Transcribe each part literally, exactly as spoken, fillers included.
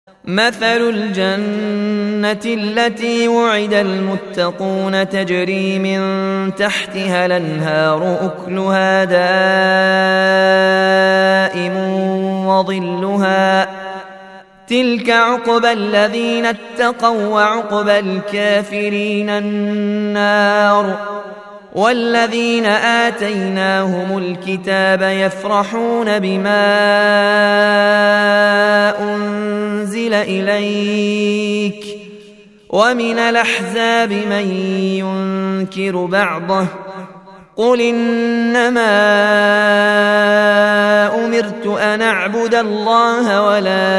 مثل الجنة التي وعد المتقون تجري من تحتها الأنهار أكلها دائم وظلها تلك عقبى الذين اتقوا وعقبى الكافرين النار. والذين آتيناهم الكتاب يفرحون بما أنزل إليك ومن الأحزاب من ينكر بعضه قل إنما أمرت أن أعبد الله ولا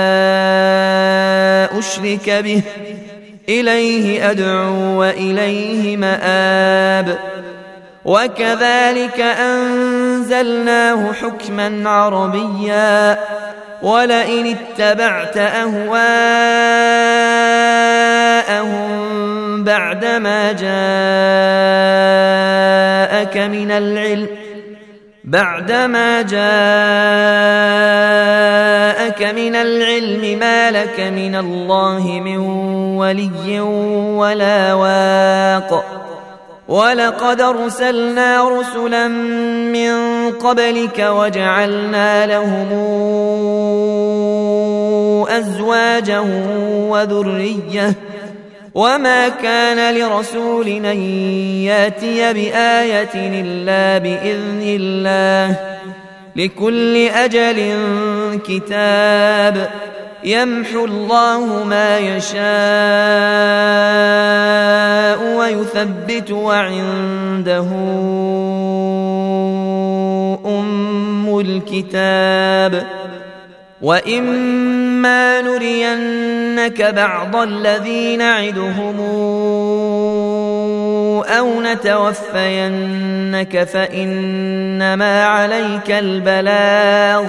أشرك به إليه أدعو وإليه مآب. وكذلك أنزلناه حكما عربيا ولئن اتبعت أهواءهم بعدما جاءك من العلم بعدما جاءك من العلم ما لك من الله من ولي ولا واق. ولقد أرسلنا رسلا من قبلك وجعلنا لهم أزواجا وذرية وما كان لرسول أن ياتي بآية إلا بإذن الله لكل أجل كتاب يمحو الله ما يشاء ويثبت وعنده أم الكتاب. وإما نرينك بعض الذي نعدهم أو نتوفينك فإنما عليك البلاغ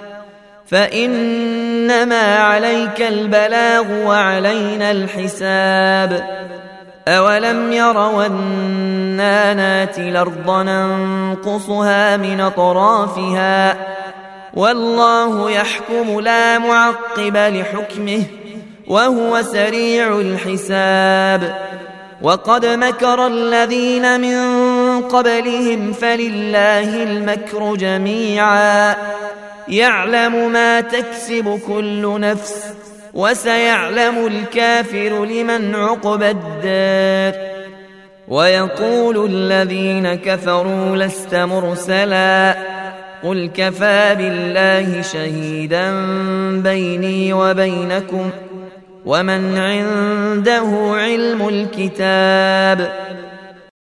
فإنما عليك البلاغ وعلينا الحساب. أولم يروا أنا ناتي الأرض ننقصها من أطرافها والله يحكم لا معقب لحكمه وهو سريع الحساب. وقد مكر الذين من قبلهم فلله المكر جميعا يعلم ما تكسب كل نفس وسيعلم الكافر لمن عقبى الدار. ويقول الذين كفروا لست مرسلا قل كفى بالله شهيدا بيني وبينكم ومن عنده علم الكتاب.